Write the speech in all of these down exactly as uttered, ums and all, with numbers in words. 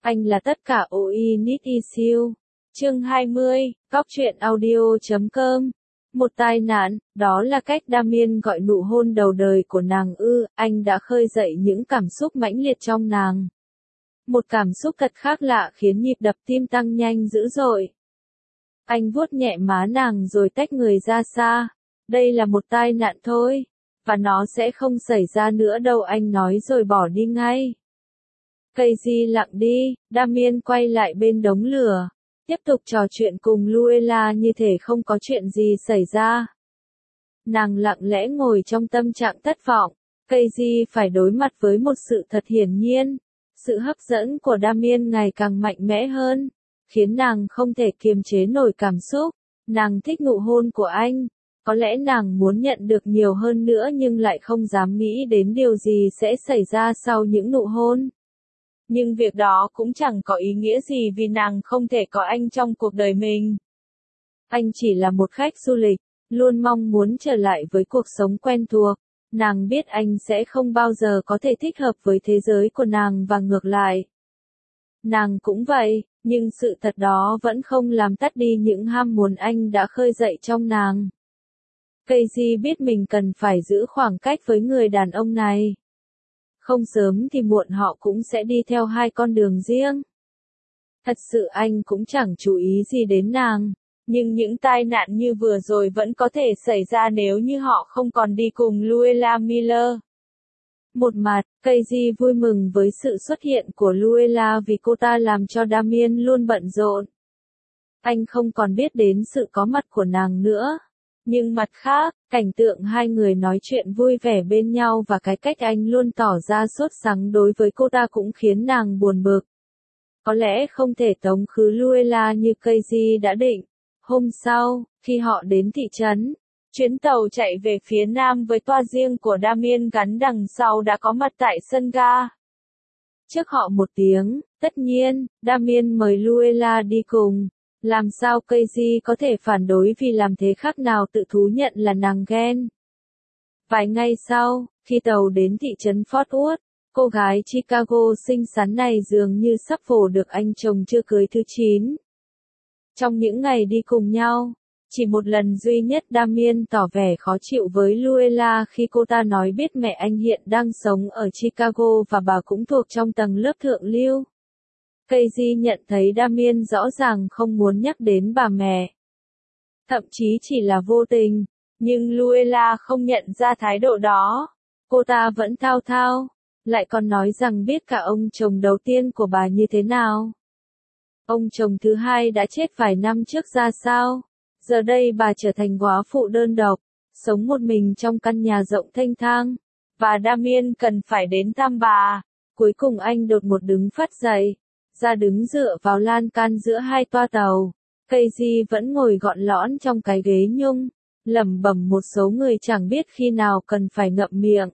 Anh là tất cả all I need is you. Chương hai mươi, Cóc truyện audio chấm com. Một tai nạn, đó là cách Damien gọi nụ hôn đầu đời của nàng ư, anh đã khơi dậy những cảm xúc mãnh liệt trong nàng. Một cảm xúc thật khác lạ khiến nhịp đập tim tăng nhanh dữ dội. Anh vuốt nhẹ má nàng rồi tách người ra xa. Đây là một tai nạn thôi, và nó sẽ không xảy ra nữa đâu, anh nói rồi bỏ đi ngay. Casey lặng đi, Damien quay lại bên đống lửa, tiếp tục trò chuyện cùng Luella như thể không có chuyện gì xảy ra. Nàng lặng lẽ ngồi trong tâm trạng thất vọng. Casey phải đối mặt với một sự thật hiển nhiên. Sự hấp dẫn của Damien ngày càng mạnh mẽ hơn, khiến nàng không thể kiềm chế nổi cảm xúc. Nàng thích nụ hôn của anh. Có lẽ nàng muốn nhận được nhiều hơn nữa nhưng lại không dám nghĩ đến điều gì sẽ xảy ra sau những nụ hôn. Nhưng việc đó cũng chẳng có ý nghĩa gì vì nàng không thể có anh trong cuộc đời mình. Anh chỉ là một khách du lịch, luôn mong muốn trở lại với cuộc sống quen thuộc. Nàng biết anh sẽ không bao giờ có thể thích hợp với thế giới của nàng và ngược lại. Nàng cũng vậy, nhưng sự thật đó vẫn không làm tắt đi những ham muốn anh đã khơi dậy trong nàng. Casey biết mình cần phải giữ khoảng cách với người đàn ông này. Không sớm thì muộn họ cũng sẽ đi theo hai con đường riêng. Thật sự anh cũng chẳng chú ý gì đến nàng, nhưng những tai nạn như vừa rồi vẫn có thể xảy ra nếu như họ không còn đi cùng Luella Miller. Một mặt, Casey vui mừng với sự xuất hiện của Luella vì cô ta làm cho Damien luôn bận rộn. Anh không còn biết đến sự có mặt của nàng nữa. Nhưng mặt khác, cảnh tượng hai người nói chuyện vui vẻ bên nhau và cái cách anh luôn tỏ ra sốt sắng đối với cô ta cũng khiến nàng buồn bực. Có lẽ không thể tống khứ Luella như Casey đã định. Hôm sau, khi họ đến thị trấn, chuyến tàu chạy về phía nam với toa riêng của Damien gắn đằng sau đã có mặt tại sân ga. Trước họ một tiếng, tất nhiên, Damien mời Luella đi cùng. Làm sao Casey có thể phản đối vì làm thế khác nào tự thú nhận là nàng ghen. Vài ngày sau, khi tàu đến thị trấn Fort Worth, cô gái Chicago xinh xắn này dường như sắp vồ được anh chồng chưa cưới thứ chín. Trong những ngày đi cùng nhau, chỉ một lần duy nhất Damien tỏ vẻ khó chịu với Luella khi cô ta nói biết mẹ anh hiện đang sống ở Chicago và bà cũng thuộc trong tầng lớp thượng lưu. Casey nhận thấy Damien rõ ràng không muốn nhắc đến bà mẹ. Thậm chí chỉ là vô tình, nhưng Luella không nhận ra thái độ đó. Cô ta vẫn thao thao, lại còn nói rằng biết cả ông chồng đầu tiên của bà như thế nào. Ông chồng thứ hai đã chết vài năm trước ra sao. Giờ đây bà trở thành góa phụ đơn độc, sống một mình trong căn nhà rộng thênh thang. Và Damien cần phải đến thăm bà. Cuối cùng anh đột ngột đứng phắt dậy, ra đứng dựa vào lan can giữa hai toa tàu. Casey vẫn ngồi gọn lõn trong cái ghế nhung, lẩm bẩm một số người chẳng biết khi nào cần phải ngậm miệng.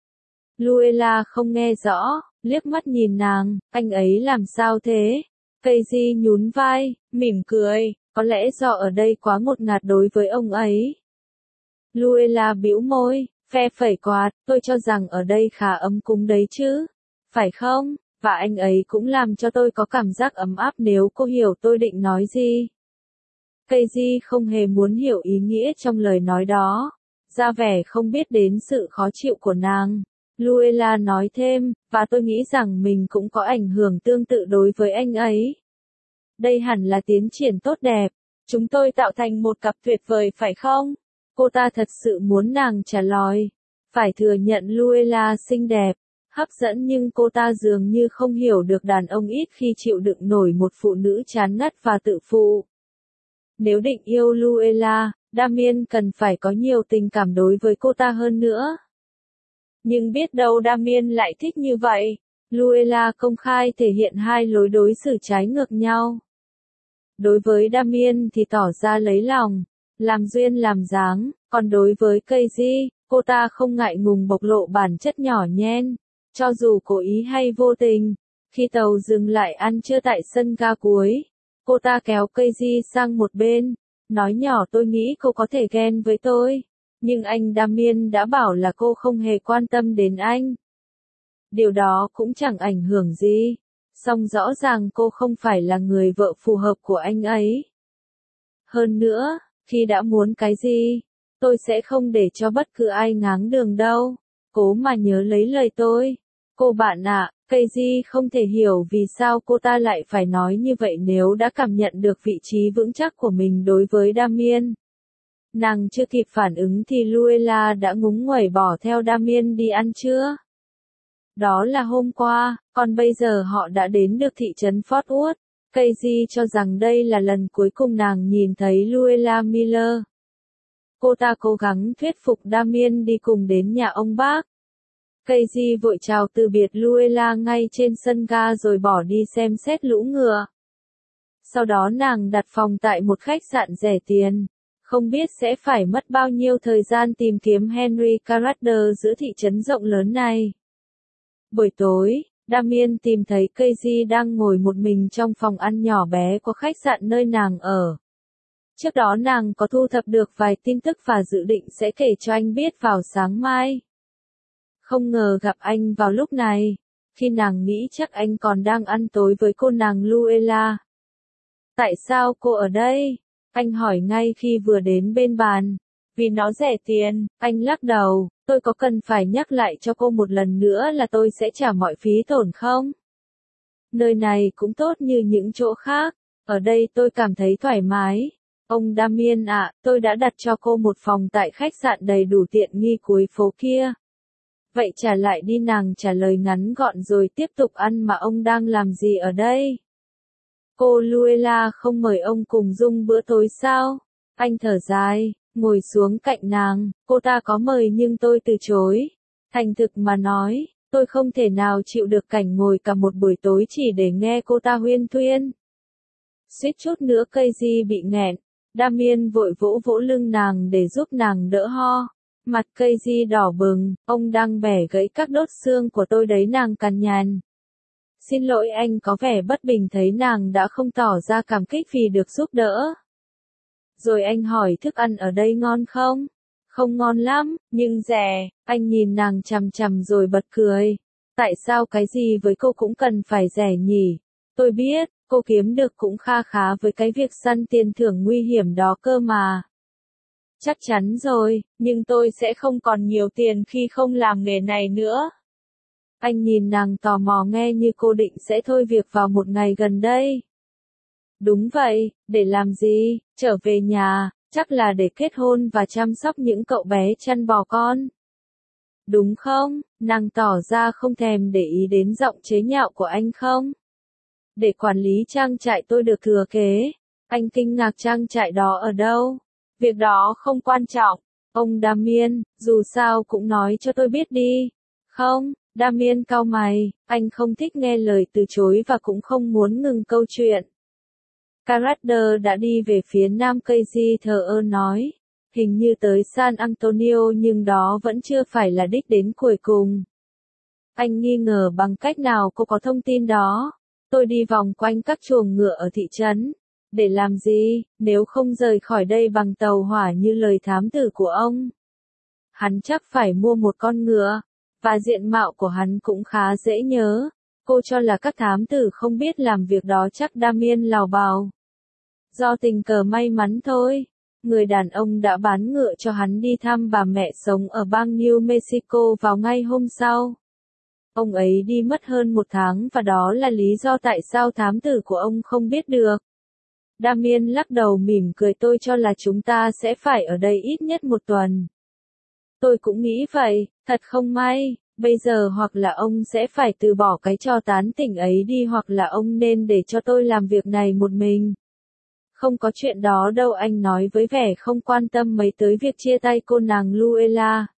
Luella không nghe rõ, liếc mắt nhìn nàng, anh ấy làm sao thế? Casey nhún vai, mỉm cười, có lẽ do ở đây quá ngột ngạt đối với ông ấy. Luella bĩu môi, phe phẩy quạt, tôi cho rằng ở đây khá ấm cúng đấy chứ, phải không? Và anh ấy cũng làm cho tôi có cảm giác ấm áp nếu cô hiểu tôi định nói gì. Casey không hề muốn hiểu ý nghĩa trong lời nói đó, ra vẻ không biết đến sự khó chịu của nàng. Luella nói thêm, và tôi nghĩ rằng mình cũng có ảnh hưởng tương tự đối với anh ấy. Đây hẳn là tiến triển tốt đẹp, chúng tôi tạo thành một cặp tuyệt vời phải không? Cô ta thật sự muốn nàng trả lời. Phải thừa nhận Luella xinh đẹp, hấp dẫn nhưng cô ta dường như không hiểu được đàn ông ít khi chịu đựng nổi một phụ nữ chán ngắt và tự phụ. Nếu định yêu Luella, Damien cần phải có nhiều tình cảm đối với cô ta hơn nữa. Nhưng biết đâu Damien lại thích như vậy. Luella công khai thể hiện hai lối đối xử trái ngược nhau. Đối với Damien thì tỏ ra lấy lòng, làm duyên làm dáng, còn đối với Casey, cô ta không ngại ngùng bộc lộ bản chất nhỏ nhen, cho dù cố ý hay vô tình. Khi tàu dừng lại ăn trưa tại sân ga cuối, cô ta kéo Casey sang một bên, nói nhỏ tôi nghĩ cô có thể ghen với tôi, nhưng anh Damien đã bảo là cô không hề quan tâm đến anh. Điều đó cũng chẳng ảnh hưởng gì. Song rõ ràng cô không phải là người vợ phù hợp của anh ấy. Hơn nữa, khi đã muốn cái gì, tôi sẽ không để cho bất cứ ai ngáng đường đâu. Cố mà nhớ lấy lời tôi. Cô bạn ạ, Keiji không thể hiểu vì sao cô ta lại phải nói như vậy nếu đã cảm nhận được vị trí vững chắc của mình đối với Damien. Nàng chưa kịp phản ứng thì Luella đã ngúng nguẩy bỏ theo Damien đi ăn trưa. Đó là hôm qua, còn bây giờ họ đã đến được thị trấn Fort Worth. Keiji cho rằng đây là lần cuối cùng nàng nhìn thấy Luella Miller. Cô ta cố gắng thuyết phục Damien đi cùng đến nhà ông bác. Keiji vội chào từ biệt Luella ngay trên sân ga rồi bỏ đi xem xét lũ ngựa. Sau đó nàng đặt phòng tại một khách sạn rẻ tiền. Không biết sẽ phải mất bao nhiêu thời gian tìm kiếm Henry Carruthers giữa thị trấn rộng lớn này. Buổi tối, Damien tìm thấy Keiji đang ngồi một mình trong phòng ăn nhỏ bé của khách sạn nơi nàng ở. Trước đó nàng có thu thập được vài tin tức và dự định sẽ kể cho anh biết vào sáng mai. Không ngờ gặp anh vào lúc này, khi nàng nghĩ chắc anh còn đang ăn tối với cô nàng Luella. Tại sao cô ở đây? Anh hỏi ngay khi vừa đến bên bàn. Vì nó rẻ tiền, anh lắc đầu, tôi có cần phải nhắc lại cho cô một lần nữa là tôi sẽ trả mọi phí tổn không? Nơi này cũng tốt như những chỗ khác, ở đây tôi cảm thấy thoải mái. Ông Damien ạ, tôi đã đặt cho cô một phòng tại khách sạn đầy đủ tiện nghi cuối phố kia. Vậy trả lại đi, nàng trả lời ngắn gọn rồi tiếp tục ăn. Mà ông đang làm gì ở đây? Cô Luella không mời ông cùng dùng bữa tối sao? Anh thở dài, ngồi xuống cạnh nàng, cô ta có mời nhưng tôi từ chối. Thành thực mà nói, tôi không thể nào chịu được cảnh ngồi cả một buổi tối chỉ để nghe cô ta huyên thuyên. Suýt chút nữa Keiji bị nghẹn, Damien vội vỗ vỗ lưng nàng để giúp nàng đỡ ho. Mặt Keiji đỏ bừng, ông đang bẻ gãy các đốt xương của tôi đấy, nàng cằn nhằn. Xin lỗi, anh có vẻ bất bình thấy nàng đã không tỏ ra cảm kích vì được giúp đỡ. Rồi anh hỏi thức ăn ở đây ngon không? Không ngon lắm, nhưng rẻ. Anh nhìn nàng chằm chằm rồi bật cười. Tại sao cái gì với cô cũng cần phải rẻ nhỉ? Tôi biết, cô kiếm được cũng kha khá với cái việc săn tiền thưởng nguy hiểm đó cơ mà. Chắc chắn rồi, nhưng tôi sẽ không còn nhiều tiền khi không làm nghề này nữa. Anh nhìn nàng tò mò nghe như cô định sẽ thôi việc vào một ngày gần đây. Đúng vậy, để làm gì? Trở về nhà, chắc là để kết hôn và chăm sóc những cậu bé chăn bò con. Đúng không? Nàng tỏ ra không thèm để ý đến giọng chế nhạo của anh không? Để quản lý trang trại tôi được thừa kế. Anh kinh ngạc, trang trại đó ở đâu? Việc đó không quan trọng. Ông Damien, dù sao cũng nói cho tôi biết đi. Không, Damien cau mày, anh không thích nghe lời từ chối và cũng không muốn ngừng câu chuyện. Carruthers đã đi về phía nam, Keiji thờ ơ nói. Hình như tới San Antonio nhưng đó vẫn chưa phải là đích đến cuối cùng. Anh nghi ngờ bằng cách nào cô có thông tin đó. Tôi đi vòng quanh các chuồng ngựa ở thị trấn. Để làm gì, nếu không rời khỏi đây bằng tàu hỏa như lời thám tử của ông? Hắn chắc phải mua một con ngựa. Và diện mạo của hắn cũng khá dễ nhớ. Cô cho là các thám tử không biết làm việc đó chắc, Damien lào bào. Do tình cờ may mắn thôi. Người đàn ông đã bán ngựa cho hắn đi thăm bà mẹ sống ở bang New Mexico vào ngay hôm sau. Ông ấy đi mất hơn một tháng và đó là lý do tại sao thám tử của ông không biết được. Damien lắc đầu mỉm cười, tôi cho là chúng ta sẽ phải ở đây ít nhất một tuần. Tôi cũng nghĩ vậy, thật không may, bây giờ hoặc là ông sẽ phải từ bỏ cái trò tán tỉnh ấy đi hoặc là ông nên để cho tôi làm việc này một mình. Không có chuyện đó đâu, anh nói với vẻ không quan tâm mấy tới việc chia tay cô nàng Luella.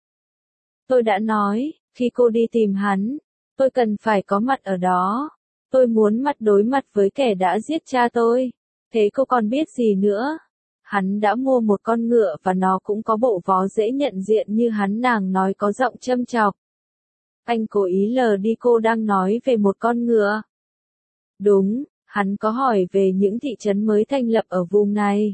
Tôi đã nói, khi cô đi tìm hắn, tôi cần phải có mặt ở đó. Tôi muốn mặt đối mặt với kẻ đã giết cha tôi. Thế cô còn biết gì nữa? Hắn đã mua một con ngựa và nó cũng có bộ vó dễ nhận diện như hắn, nàng nói có giọng châm chọc. Anh cố ý lờ đi cô đang nói về một con ngựa. Đúng, hắn có hỏi về những thị trấn mới thành lập ở vùng này.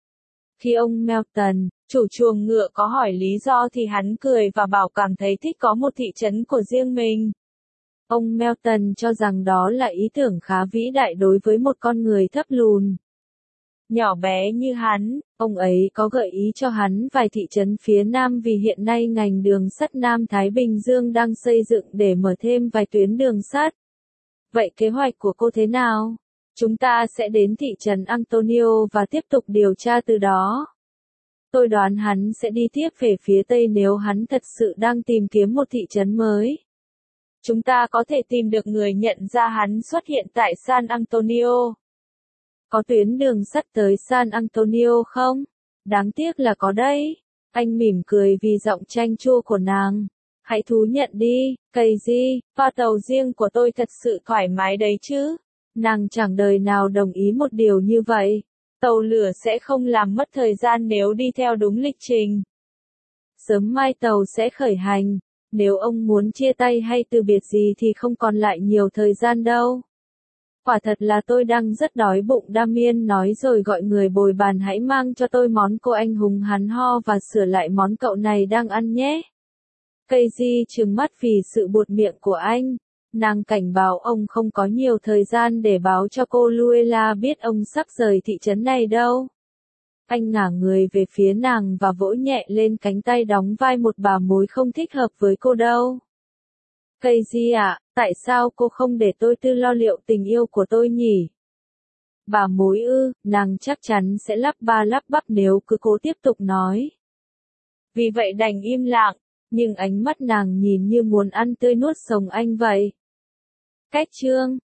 Khi ông Melton, chủ chuồng ngựa có hỏi lý do thì hắn cười và bảo cảm thấy thích có một thị trấn của riêng mình. Ông Melton cho rằng đó là ý tưởng khá vĩ đại đối với một con người thấp lùn, nhỏ bé như hắn. Ông ấy có gợi ý cho hắn vài thị trấn phía Nam vì hiện nay ngành đường sắt Nam Thái Bình Dương đang xây dựng để mở thêm vài tuyến đường sắt. Vậy kế hoạch của cô thế nào? Chúng ta sẽ đến thị trấn Antonio và tiếp tục điều tra từ đó. Tôi đoán hắn sẽ đi tiếp về phía Tây nếu hắn thật sự đang tìm kiếm một thị trấn mới. Chúng ta có thể tìm được người nhận ra hắn xuất hiện tại San Antonio. Có tuyến đường sắt tới San Antonio không? Đáng tiếc là có đấy. Anh mỉm cười vì giọng chanh chua của nàng. Hãy thú nhận đi, Casey, và tàu riêng của tôi thật sự thoải mái đấy chứ. Nàng chẳng đời nào đồng ý một điều như vậy. Tàu lửa sẽ không làm mất thời gian nếu đi theo đúng lịch trình. Sớm mai tàu sẽ khởi hành. Nếu ông muốn chia tay hay từ biệt gì thì không còn lại nhiều thời gian đâu. Quả thật là tôi đang rất đói bụng, Damien nói rồi gọi người bồi bàn hãy mang cho tôi món. Cô anh hùng hắn ho và sửa lại món cậu này đang ăn nhé. Casey trừng mắt vì sự buột miệng của anh. Nàng cảnh báo ông không có nhiều thời gian để báo cho cô Luella biết ông sắp rời thị trấn này đâu. Anh ngả người về phía nàng và vỗ nhẹ lên cánh tay đóng vai một bà mối không thích hợp với cô đâu. Casey ạ, tại sao cô không để tôi tự lo liệu tình yêu của tôi nhỉ? Bà mối ư, nàng chắc chắn sẽ lắp ba lắp bắp nếu cứ cố tiếp tục nói. Vì vậy đành im lặng, nhưng ánh mắt nàng nhìn như muốn ăn tươi nuốt sống anh vậy. Cách chương